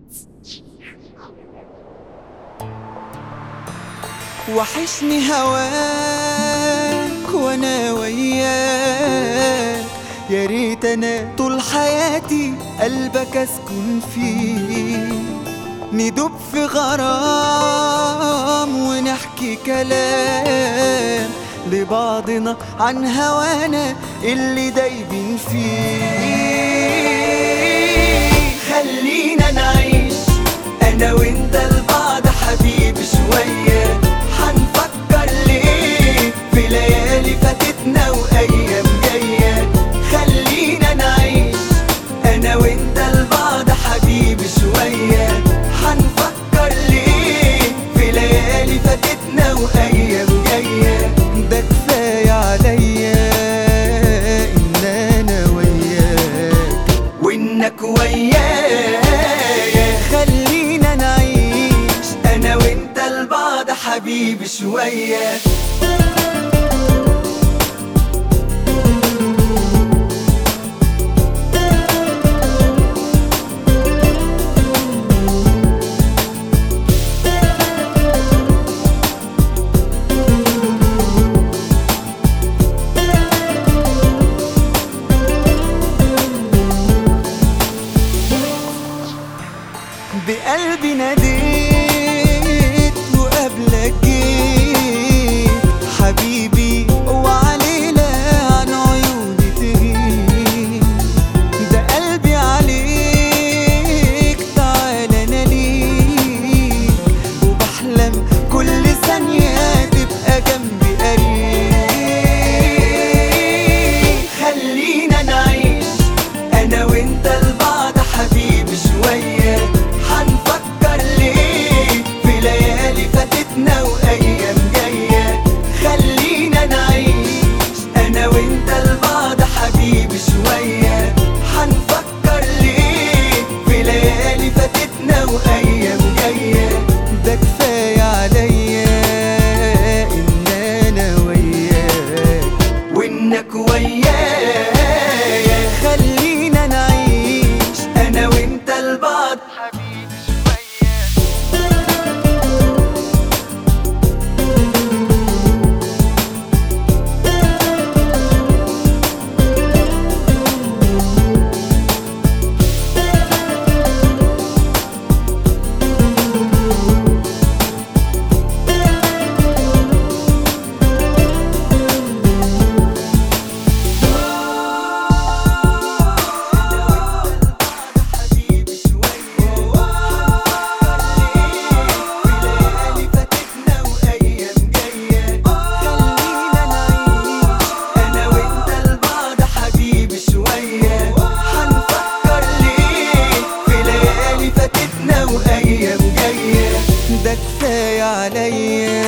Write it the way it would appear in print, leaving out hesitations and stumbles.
وحشني هواك وانا وياك، يا ريت انا طول حياتي قلبك اسكن فيه، ندوب في غرام ونحكي كلام لبعضنا عن هوانا اللي دايبين فيه. خلينا نعيش انا وانت لبعض حبيبي شوية، حنفكر ليه في ليالي فاتتنا وايام جاية. خلينا نعيش انا وانت لبعض حبيبي شوية، حنفكر ليه في ليالي فاتتنا وايام جاية. ده كفاية عليا ان انا وياك وانك ويايا. خلينا نعيش انا وانت لبعض حبيبي شوية. بقلبي ناديت وقبلك جيت حبيبي، وعلينا عن عيوني تغيب. ده قلبي عليك تعالى انا ليك، وبحلم كل ثانية تبقى جنبي قريب. خلينا نعيش انا وانت لبعض حبيبي شوية، حنفكر ليه في ليالي فاتتنا وايام جاية. خلينا نعيش انا وانت لبعض حبيبي شوية، حنفكر ليه في ليالي فاتتنا وايام جاية. ده كفاية عليا ان انا وياك وانك ويايا. خلينا نعيش انا وانت لبعض حبيبي شوية. ده كفاية عليا